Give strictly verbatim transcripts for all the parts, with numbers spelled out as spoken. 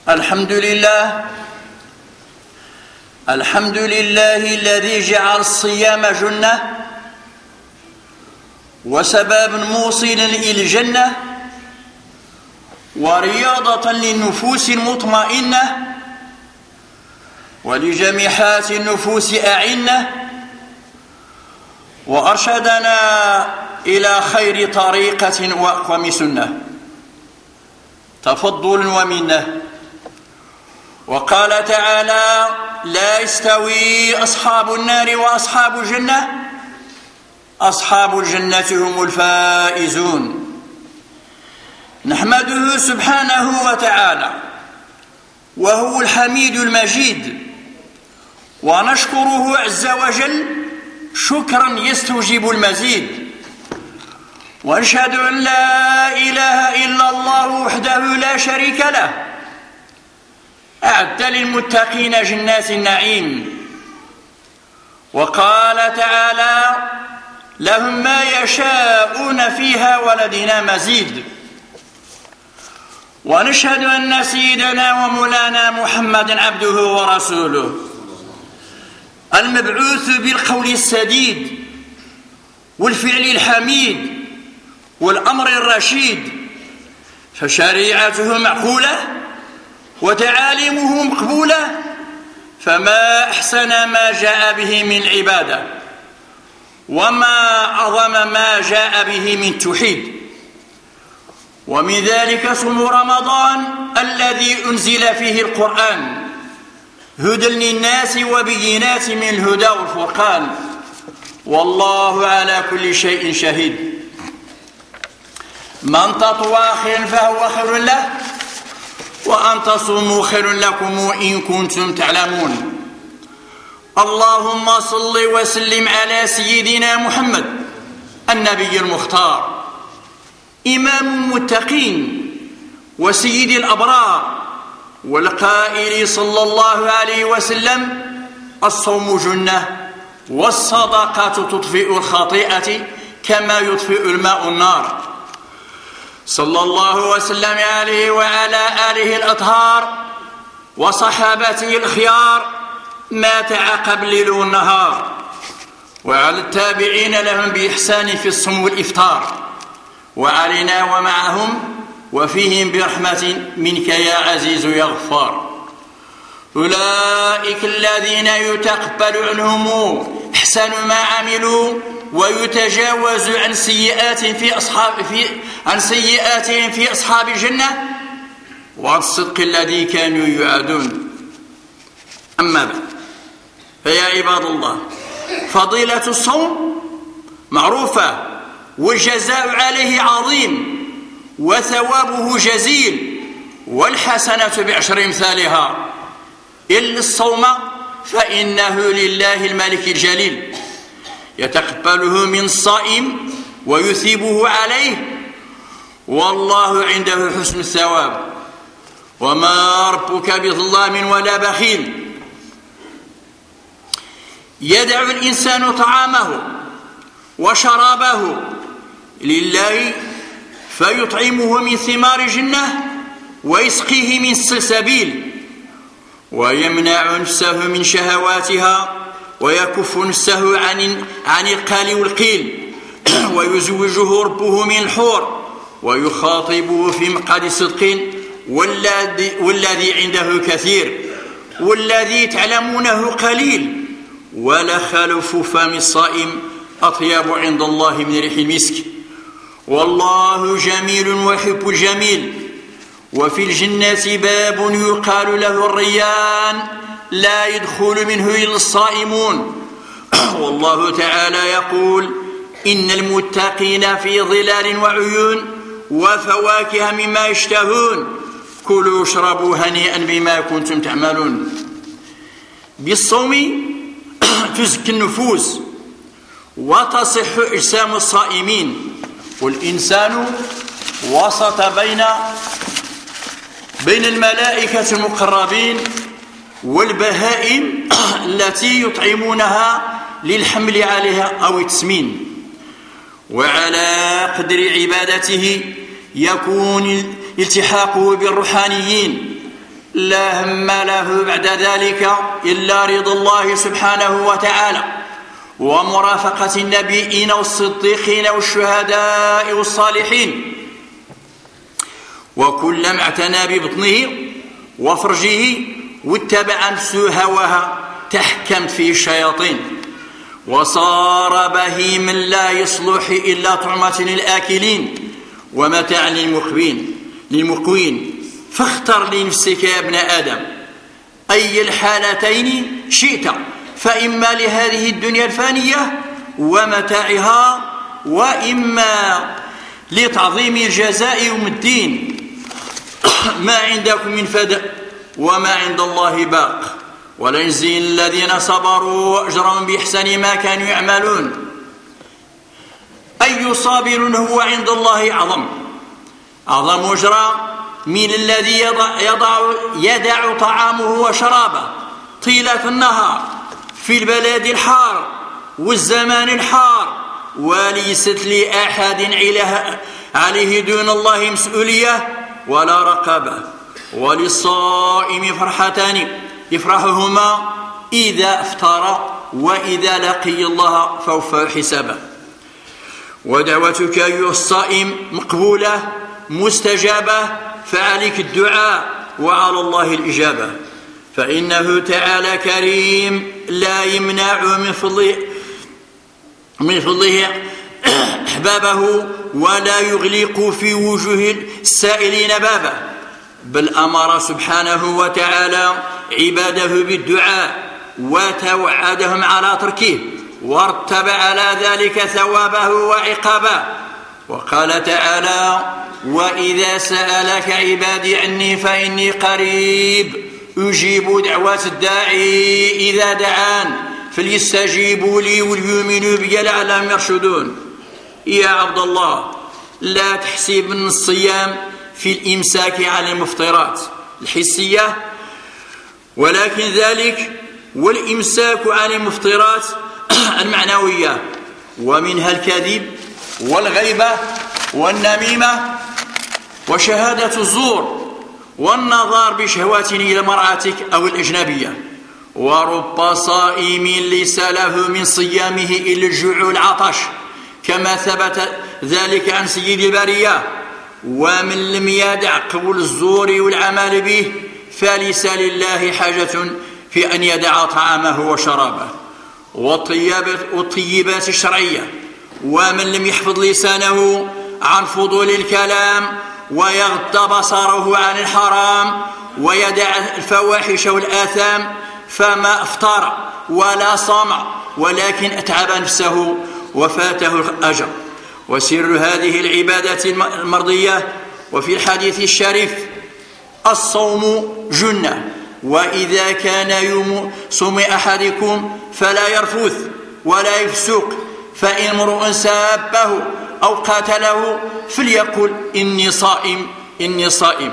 الحمد لله الحمد لله الذي جعل الصيام جنة وسبب موصل إلى الجنة ورياضة للنفوس المطمئنة ولجميحات النفوس أعنة وأرشدنا إلى خير طريقة وأقوم سنة تفضل ومنه. وقال تعالى: لا يستوي أصحاب النار وأصحاب الجنة أصحاب الجنة هم الفائزون. نحمده سبحانه وتعالى وهو الحميد المجيد، ونشكره عز وجل شكرا يستوجب المزيد، ونشهد أن لا إله إلا الله وحده لا شريك له أعد للمتقين جنات النعيم. وقال تعالى: لهم ما يشاءون فيها ولدينا مزيد. ونشهد أن سيدنا ومولانا محمد عبده ورسوله المبعوث بالقول السديد والفعل الحميد والأمر الرشيد، فشريعته معقولة وتعاليمه مقبولة، فما أحسن ما جاء به من عبادة، وما أعظم ما جاء به من توحيد. ومن ذلك صوم رمضان الذي أنزل فيه القرآن هدى للناس وبينات من الهدى والفرقان، والله على كل شيء شهيد. من تطوى خيرا فهو خير له، وأن تصوموا خير لكم إن كنتم تعلمون. اللهم صل وسلم على سيدنا محمد النبي المختار، إمام المتقين وسيد الأبرار، والقائل صلى الله عليه وسلم: الصوم جنة والصدقة تطفئ الخطيئة كما يطفئ الماء النار. صلى الله وسلم عليه وعلى آله الأطهار وصحابته الخيار ما تعاقب الليل والنهار، وعلى التابعين لهم بإحسان في الصوم والإفطار، وعلينا ومعهم وفيهم برحمة منك يا عزيز يا غفار. أولئك الذين يتقبل عنهم أحسن ما عملوا ويتجاوز عن سيئات في أصحاب في عن سيئاتهم في أصحاب الجنة وعن الصدق الذي كانوا يعادون. أما بعد، فيا عباد الله، فضيلة الصوم معروفة، والجزاء عليه عظيم، وثوابه جزيل، والحسنة بعشر أمثالها. إلا الصوم فإنه لله الملك الجليل، يتقبله من الصائم ويثيبه عليه، والله عنده حسن الثواب، وما ربك بظلام ولا بخيل. يدع الإنسان طعامه وشرابه لله فيطعمه من ثمار الجنة ويسقيه من السلسبيل، ويمنع نفسه من شهواتها ويكف نفسه عن عن القال والقيل، ويزوجه ربه من الحور ويخاطبه في مقعد صدق، والذي, والذي عنده كثير، والذي تعلمونه قليل، ولا خلف فم الصائم أطيب عند الله من ريح المسك. والله جميل ويحب الجميل. وفي الجنة باب يقال له الريان لا يدخل منه إلا الصائمون. والله تعالى يقول: إن المتقين في ظلال وعيون وفواكه مما يشتهون كلوا واشربوا هنيئا بما كنتم تعملون. بالصوم تزكي النفوس وتصح أجسام الصائمين، والإنسان وسط بين بين الملائكة المقربين والبهائم التي يطعمونها للحمل عليها أو التسمين. وعلى قدر عبادته يكون التحاقه بالروحانيين لا هم له بعد ذلك إلا رضا الله سبحانه وتعالى ومرافقة النبيين والصديقين والشهداء والصالحين، وكلما اعتنى ببطنه وفرجه واتبع نفسه هواها تحكمت فيه الشياطين وصار بهيما لا يصلح إلا طعمة للآكلين ومتاع للمقوين للمقوين فاختر لنفسك يا ابن آدم أي الحالتين شئت، فإما لهذه الدنيا الفانية ومتاعها، وإما لتعظيم الجزاء يوم الدين. ما عندكم من فداء وما عند الله باق، وليجزي الذين صبروا أجرهم بإحسان ما كانوا يعملون. أي صابر هو عند الله أعظم أعظم أجرا من الذي يضع, يضع, يدع طعامه وشرابه طيلة النهار في البلد الحار والزمان الحار، وليست لأحد عليه دون الله مسؤولية ولا رقابة. وللصائم فرحتان يفرحهما إذا افطر وإذا لقي الله فوفى حسابه. ودعوتك أيها الصائم مقبولة مستجابة، فعليك الدعاء وعلى الله الإجابة، فإنه تعالى كريم لا يمنع من فضله من فضله أحبابه ولا يغلق في وجوه السائلين بابه، بل أمر سبحانه وتعالى عباده بالدعاء وتوعدهم على تركه وارتب على ذلك ثوابه وعقابه. وقال تعالى: وإذا سألك عبادي عني فإني قريب أجيب دعوة الداعي إذا دعان فليستجيبوا لي وليؤمنوا بي لعلهم يرشدون. يا عبد الله، لا تحسب أن الصيام في الإمساك عن المفطرات الحسية، ولكن ذلك والإمساك عن المفطرات المعنوية، ومنها الكذب والغيبة والنميمة وشهادة الزور والنظر بشهوات إلى مرأتك أو الأجنبية. ورب صائم ليس له من صيامه إلا الجوع والعطش، كما ثبت ذلك عن سيد البرية. ومن لم يدع قول الزور والعمل به فليس لله حاجة في أن يدع طعامه وشرابه والطيبات الشرعية. ومن لم يحفظ لسانه عن فضول الكلام ويغض بصره عن الحرام ويدع الفواحش والآثام فما أفطر ولا صام، ولكن أتعب نفسه وفاته الأجر. وسر هذه العبادة المرضية وفي الحديث الشريف: الصوم جنة، وإذا كان يوم صوم أحدكم فلا يرفث ولا يفسق، فإن امرؤ سابه أو قاتله فليقل إني صائم إني صائم.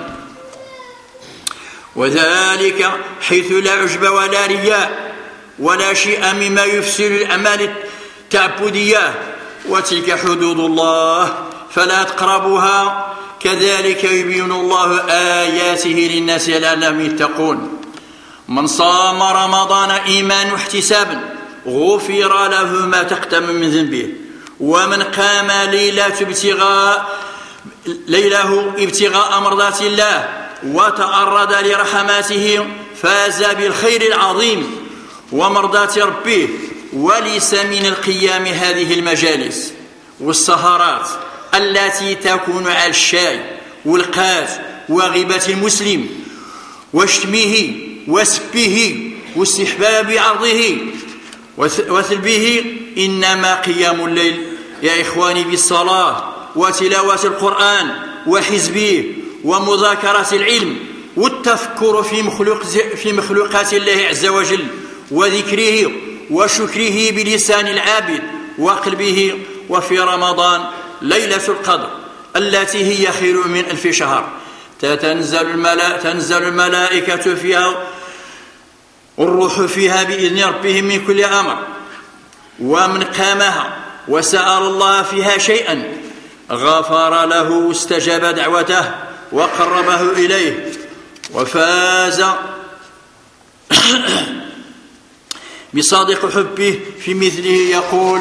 وذلك حيث لا عجب ولا رياء ولا شيء مما يفسد الأعمال التعبدية، وتلك حدود الله فلا تقربوها، كذلك يبين الله آياته للناس لعلهم يتقون. من صام رمضان إيمانا واحتسابا غفر له ما تقدم من ذنبه، ومن قام ليلة ابتغاء ليله ابتغاء مرضات الله وتعرض لرحماته فاز بالخير العظيم ومرضات ربه. وليس من القيام هذه المجالس والسهرات التي تكون على الشاي والقات وغيبة المسلم وشتمه وسبه واستحباب عرضه وثلبه، إنما قيام الليل يا إخواني بالصلاة وتلاوة القرآن وحزبه ومذاكرة العلم والتفكر في مخلوق في مخلوقات الله عز وجل وذكره وشكره بلسان العابد وقلبه. وفي رمضان ليلة القدر التي هي خير من ألف شهر تنزل الملائكة, تنزل الملائكة فيها والروح فيها بإذن ربهم من كل أمر. ومن قامها وسأل الله فيها شيئا غفر له واستجاب دعوته وقربه إليه. وفاز بصادق حبه في مثله. يقول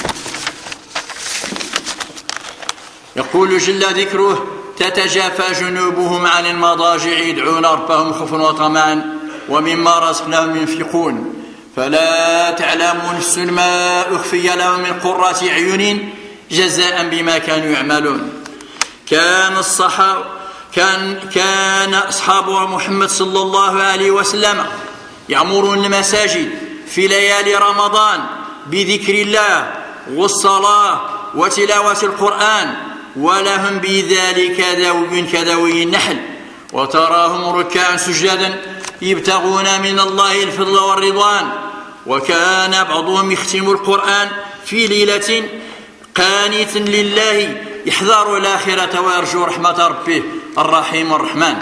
يقول جل ذكره: تتجافى جنوبهم عن المضاجع يدعون ربهم خوفا وطمعا ومما رزقناهم ينفقون فلا تعلم نفس ما أخفي لهم من قرة أعين جزاء بما كانوا يعملون. كان الصحابة كان كان أصحاب محمد صلى الله عليه وسلم يعمرون المساجد في ليالي رمضان بذكر الله والصلاة وتلاوة القرآن، ولهم بذلك ذوي كذوي النحل، وتراهم ركعا سجدا يبتغون من الله الفضل والرضوان. وكان بعضهم يختم القرآن في ليلة قانتا لله يحذر الآخرة ويرجو رحمة ربه الرحيم الرحمن.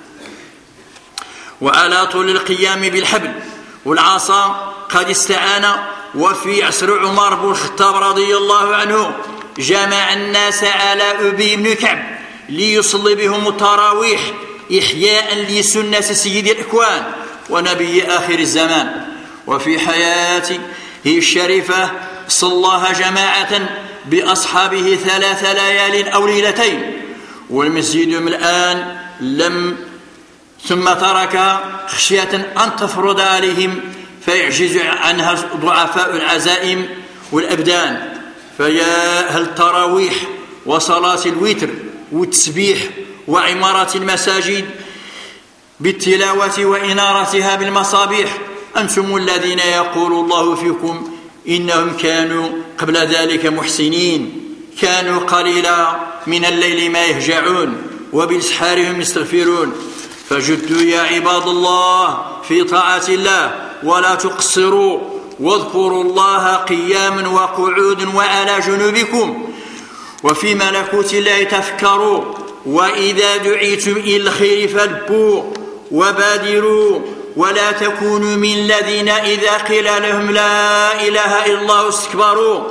وعلى طول القيام بالحبل والعصا قد استعان. وفي عصر عمر بن الخطاب رضي الله عنه جمع الناس على أبي بن كعب ليصلي بهم التراويح إحياء لسنة سيد الأكوان ونبي آخر الزمان. وفي حياته الشريفة صلاها جماعة بأصحابه ثلاث ليال أو ليلتين، والمسجد الآن لم ثم تركها خشية أن تفرض عليهم فيعجز عنها ضعفاء العزائم والأبدان. فيا هل التراويح وصلاة الوتر والتسبيح وعمارة المساجد بالتلاوة وإنارتها بالمصابيح، أنتم الذين يقول الله فيكم إنهم كانوا قبل ذلك محسنين، كانوا قليلا من الليل ما يهجعون وبالأسحار هم يستغفرون. فجدوا يا عباد الله في طاعة الله ولا تقصروا، واذكروا الله قياما وقعودا وعلى جنوبكم وفي ملكوت الله تفكروا. وإذا دعيتم إلى الخير فالبوا وبادروا، ولا تكونوا من الذين إذا قيل لهم لا إله إلا الله استكبروا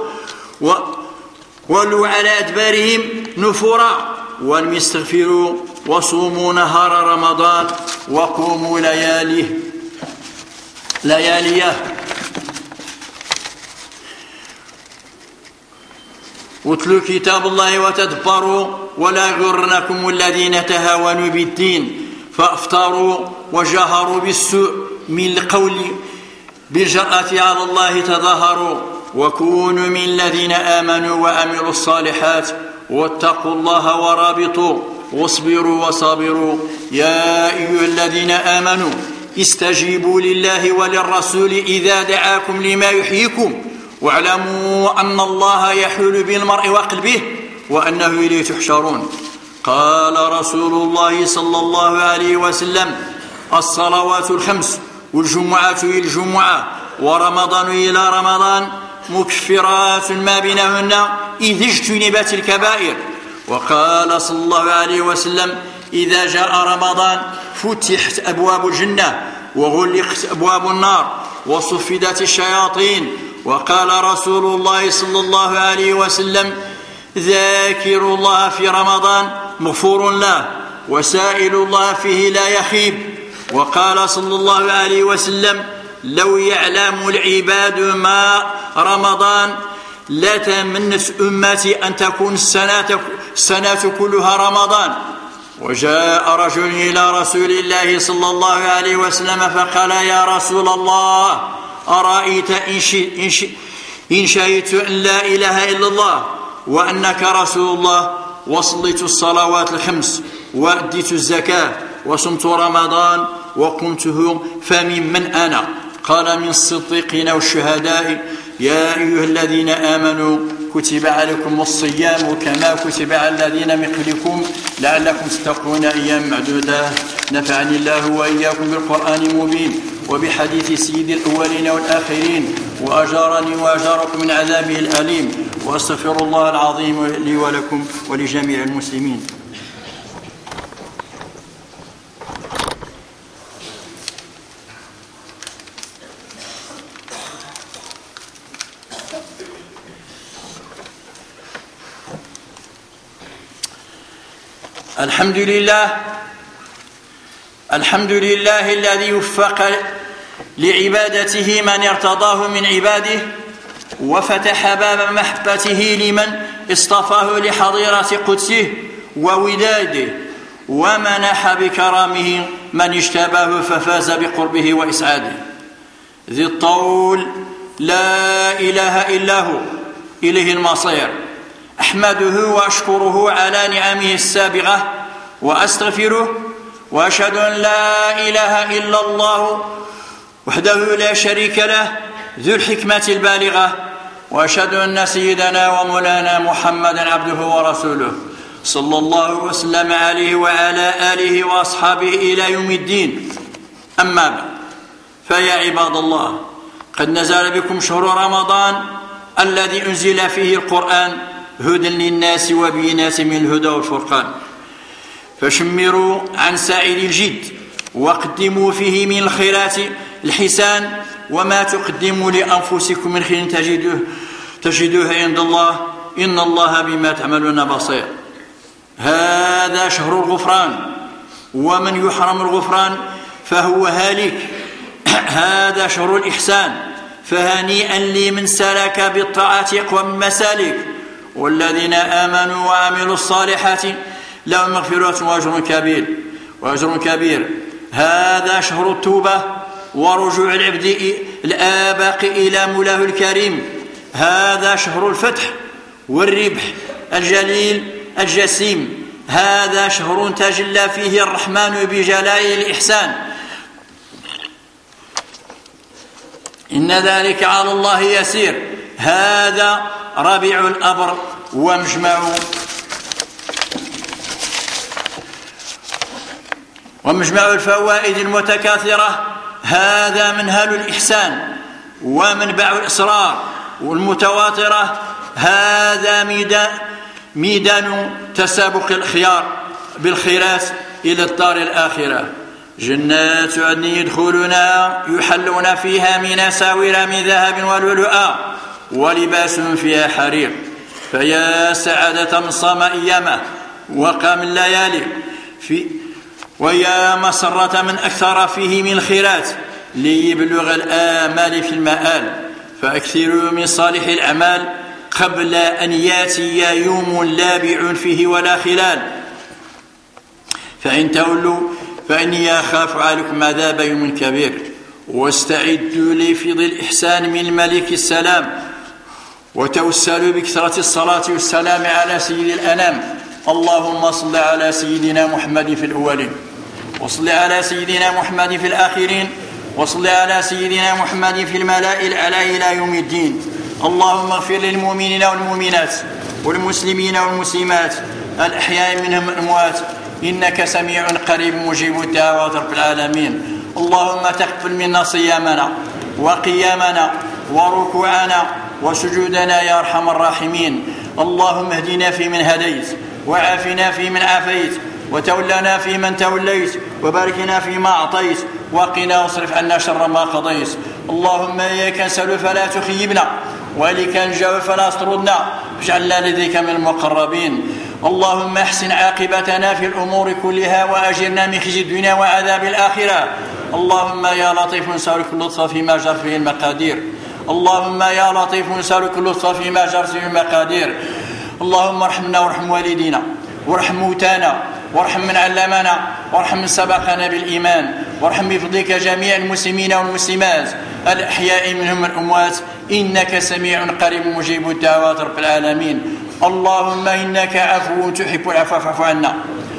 ولوا على أدبارهم نفورا. ولم يستغفروا وصوموا نهار رمضان وقوموا لياليه لياليه واتلوا كتاب الله وتدبروا ولا يغرنكم الذين تهاونوا بالدين فافطروا وجهروا بالسوء من القول بالجرأة على الله تظاهروا. وكونوا من الذين آمنوا وعملوا الصالحات واتقوا الله ورابطوا واصبروا وصابروا. يا أيها الذين آمنوا استجيبوا لله وللرسول إذا دعاكم لما يحييكم واعلموا أن الله يحول بالمرء وقلبه وأنه إليه تحشرون. قال رسول الله صلى الله عليه وسلم: الصلوات الخمس والجمعة إلى الجمعة ورمضان إلى رمضان مكفرات ما بينهن إذا اجتنبت الكبائر. وقال صلى الله عليه وسلم: إذا جاء رمضان فتحت أبواب الجنة وغلقت أبواب النار وصفدت الشياطين. وقال رسول الله صلى الله عليه وسلم: ذاكر الله في رمضان مغفور له وسائل الله فيه لا يخيب. وقال صلى الله عليه وسلم: لو يعلم العباد ما رمضان لتمنت أمتي أن تكون السنة, السنة كلها رمضان. وجاء رجل إلى رسول الله صلى الله عليه وسلم فقال: يا رسول الله، أرأيت إن شهدت أن لا إله إلا الله وأنك رسول الله وصليت الصلوات الخمس وأديت الزكاة وصمت رمضان وقمته فممن أنا؟ قال: من الصديقين والشهداء. يا أيها الذين آمنوا كتب عليكم الصيام كما كتب على الذين من قبلكم لعلكم تتقون أيام معدودة. نفعني الله وإياكم بالقرآن المبين وبحديث سيد الأولين والآخرين وأجارني وأجاركم من عذابه الأليم. وأستغفر الله العظيم لي ولكم ولجميع المسلمين. الحمد لله الحمد لله الذي وفق لعبادته من ارتضاه من عباده، وفتح باب محبته لمن اصطفاه لحضيرة قدسه ووداده، ومنح بكرامه من اجتباه ففاز بقربه وإسعاده. ذي الطول لا إله إلا هو، إليه المصير. أحمده وأشكره على نعمه السابغة، وأستغفره، وأشهد أن لا إله إلا الله وحده لا شريك له ذو الحكمة البالغة، وأشهد أن سيدنا ومولانا محمدا عبده ورسوله صلى الله وسلم عليه وعلى آله وأصحابه إلى يوم الدين. أما بعد، فيا عباد الله، قد نزل بكم شهر رمضان الذي أنزل فيه القرآن هدى للناس وبينات من الهدى والفرقان، فشمروا عن سعيد الجد وقدموا فيه من الخيرات الحسان، وما تقدموا لأنفسكم من خير تجدوه, تجدوه عند الله، إن الله بما تعملون بصير. هذا شهر الغفران، ومن يحرم الغفران فهو هالك. هذا شهر الإحسان، فهنيئا لمن سلك بالطاعات أقوم مسالك، والذين آمنوا وعملوا الصالحات لهم مغفرة وأجر كبير وأجر كبير. هذا شهر التوبة ورجوع العبد الآباق إلى مولاه الكريم. هذا شهر الفتح والربح الجليل الجسيم. هذا شهر تجلى فيه الرحمن بجلائل الإحسان، إن ذلك على الله يسير. هذا ربيع الأبر ومجمع ومجمع الفوائد المتكاثرة. هذا منهل الإحسان ومنبع الأسرار والمتواترة. هذا ميدان ميدان تسابق الخيار بالخيرات إلى الدار الآخرة. جنات عدن يدخلونها يحلون فيها من أساور من ذهب ولؤلؤا ولباس فيها حرير. فيا سعادة من صام أيامه وقام الليالي في ويا مسرة من أكثر فيه من الخيرات ليبلغ الآمال في المآل. فأكثروا من صالح الأعمال قبل أن ياتي يوم لابع فيه ولا خلال. فإن تولوا فإني أخاف عليكم عذاب يوم كبير. واستعدوا لفضل الإحسان من الملك السلام، وتوسلوا بكثرة الصلاة والسلام على سيد الأنام. اللهم صل على سيدنا محمد في الأولين، وصل على سيدنا محمد في الآخرين، وصل على سيدنا محمد في الملأ الأعلى إلى يوم الدين. اللهم اغفر للمؤمنين والمؤمنات والمسلمين والمسلمات الأحياء منهم الأموات، إنك سميع قريب مجيب الدعوات رب العالمين. اللهم تقبل منا صيامنا وقيامنا وركوعنا وسجودنا يا أرحم الراحمين. اللهم اهدنا فيمن هديت، وعافنا فيمن عافيت، وتولنا فيمن توليت، وباركنا فيما أعطيت، وقنا واصرف عنا شر ما قضيت. اللهم إياك نسأل فلا تخيبنا، وإليك نجاوب فلا تطردنا، اجعلنا لديك من المقربين. اللهم احسن عاقبتنا في الأمور كلها، وأجرنا من خزي الدنيا وعذاب الآخرة. اللهم يا لطيف نسألك اللطف فيما جرت به المقادير. اللهم يا لطيف نسألك اللطف فيما جرت به المقادير. اللهم ارحمنا وارحم والدينا وارحم موتانا وارحم من علمنا وارحم من سبقنا بالإيمان، وارحم بفضلك جميع المسلمين والمسلمات الأحياء منهم الأموات، إنك سميع قريب مجيب الدعوات رب العالمين. اللهم إنك عفو تحب العفو فاعف عنا.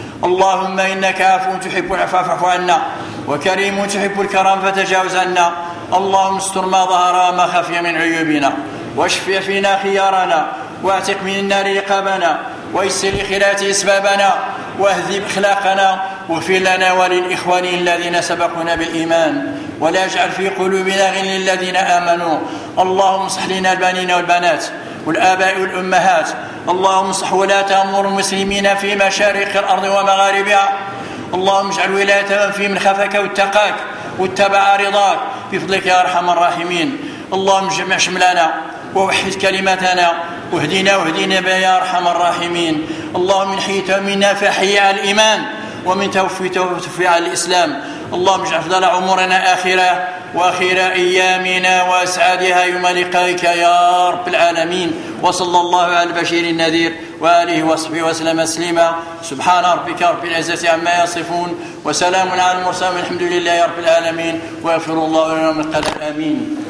اللهم إنك عفو تحب العفو فاعف عنا، وكريم تحب الكرم فتجاوز عنا. اللهم استر ما ظهر وما خفي من عيوبنا، واشف فينا خيارنا، واعتق من النار رقابنا، ويسر لخيرات أسبابنا، واهذب أخلاقنا، واغفر لنا وللإخوان الذين سبقونا بالإيمان، ولا اجعل في قلوبنا غل للذين آمنوا. اللهم اصلح لنا البنين والبنات والآباء والأمهات. اللهم اصلح ولاة أمور المسلمين في مشارق الأرض ومغاربها. اللهم اجعل ولاية في من خافك واتقاك واتبع رضاك بفضلك يا أرحم الراحمين. اللهم اجمع شملنا ووحد كلمتنا، واهدنا واهدنا بها يا أرحم الراحمين. اللهم من حييت منا فحي على الإيمان، ومن توفيق على الإسلام. اللهم اجعل أفضل عمرنا آخرة وآخر أيامنا وأسعدها يوم لقائك يا رب العالمين. وصلى الله على البشير النذير وآله وصحبه وسلم تسليما. سبحان ربك رب العزة عما يصفون وسلام على المرسلين والحمد لله رب العالمين. ويغفر الله لنا من قال آمين.